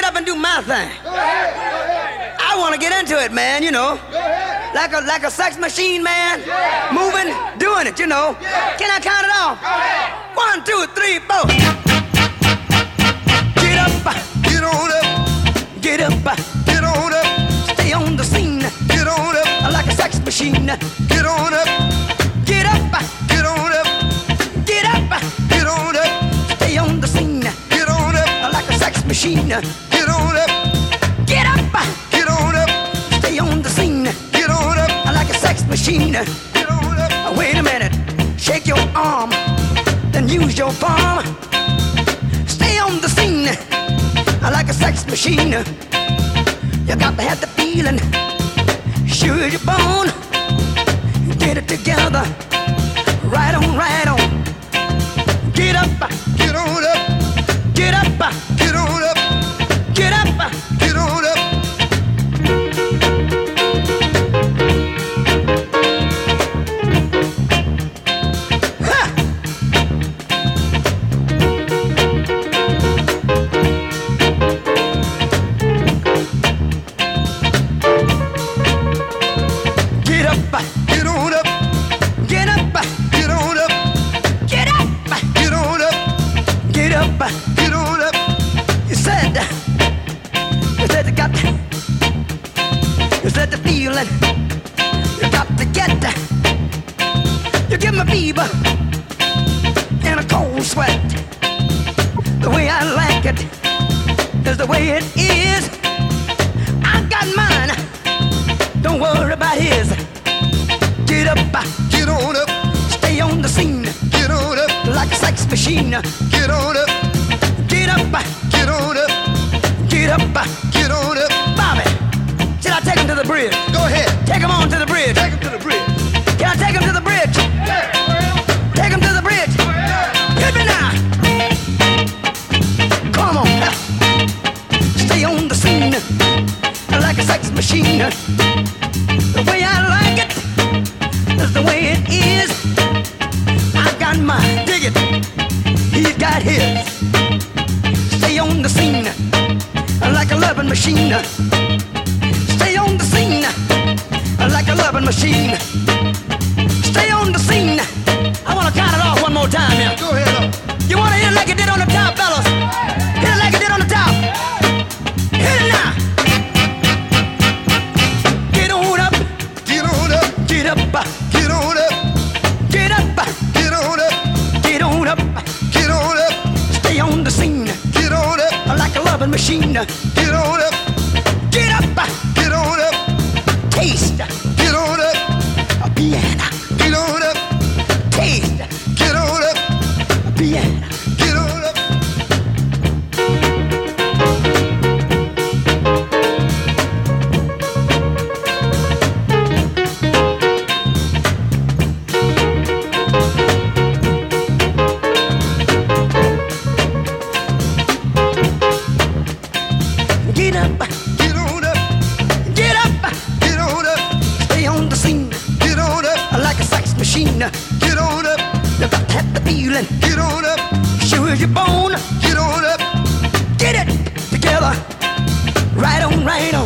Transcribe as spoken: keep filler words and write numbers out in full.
up and do my thing. I want to get into it, man, you know. Like a like a sex machine, man. Moving, doing it, you know. Can I count it off? One, two, three, four. Get up, Get on up, get up, get on up, stay on the scene. get on up, Like a sex machine. get on up, Get up, get on up, get up, get on up, stay on the scene. get on up, Like a sex machine. get on up, Get up, get on up, stay on the scene. get on up, Like a sex machine. get on up. Wait a minute, shake your arm, then use your palm. Stay on the scene, like a sex machine. You got to have the feeling, sure you're born. Get it together, right on, right on. Get up, Get on up, get up, get on up, get up. get on up. Ha! Get up, Get on up, get up, get on up, get up, get on up, get up. get on up. You said, you said you got, you said the feeling, you got to get. You give me fever and a cold sweat. The way I like it is the way it is. I got mine, don't worry about his. Get up, Get on up, stay on the scene get on up, like a sex machine. get on up, Get up, get on up, get up. get on up. Bobby, should I take him to the bridge? Go ahead, Take him on to the bridge. take him to the bridge. Can I take him to the bridge? Take him to the bridge. Hit me now. Come on. Stay on the scene like a sex machine. The way I like it is the way it is. I got mine. Dig it. He's got his. Stay on the scene like a loving machine. Stay on the scene like a loving machine. Stay on the scene. I want to count it off one more time here. Go ahead up. You want to hit it like it did on the top, fellas? Hit it like it did on the top. Hit it now. Get on up, Get on up, get up, get on up, get up, get on up, get on up. get on up, Stay on the scene get on up, like a loving machine. get on up, Get up, get on up, taste get on up, a piano. get on up, Taste get on up, a piano. get on up. Get up, Get on up, get up. get on up, Stay on the scene get on up, like a sex machine. get on up, You got to have the feeling, get on up, sure as your bone. get on up, Get it together, right on, right on.